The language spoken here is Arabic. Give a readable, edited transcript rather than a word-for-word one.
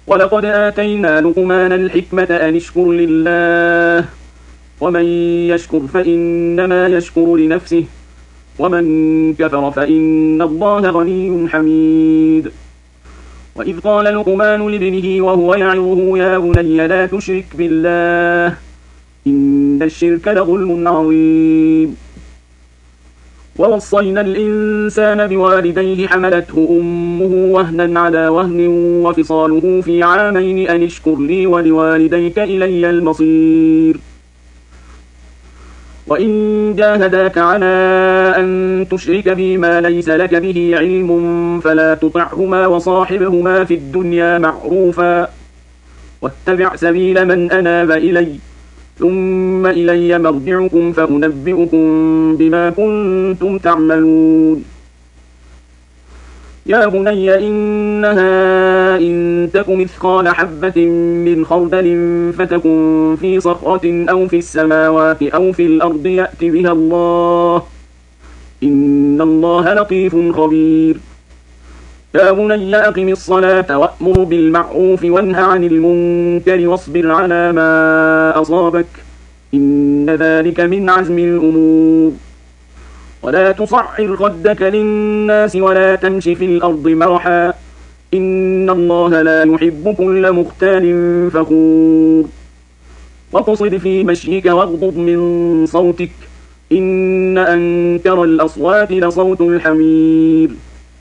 ولقد آتينا لقمان الحكمة أن اشكر لله ومن يشكر فإنما يشكر لنفسه ومن كفر فإن الله غني حميد. وإذ قال لقمان لابنه وهو يعظه يا بني لا تشرك بالله إن الشرك لظلم عظيم. ووصينا الإنسان بوالديه حملته أمه وهنا على وهن وفصاله في عامين أن اشكر لي ولوالديك إلي المصير. وإن جاهداك على أن تشرك بي ما ليس لك به علم فلا تطعهما وصاحبهما في الدنيا معروفا واتبع سبيل من أناب إلي ثم إلي مرجعكم فأنبئكم بما كنتم تعملون. يا بني إنها إن تك مثقال حبة من خردل فتكن في صخرة أو في السماوات أو في الأرض يأت بها الله إن الله لطيف خبير. يا بني أقم الصلاة وأمر بالمعروف وانه عن المنكر واصبر على ما أصابك إن ذلك من عزم الأمور. ولا تصعر خدك للناس ولا تمش في الأرض مرحا إن الله لا يحب كل مختال فخور. واقصد في مشيك واغضض من صوتك إن أنكر الأصوات لصوت الحمير.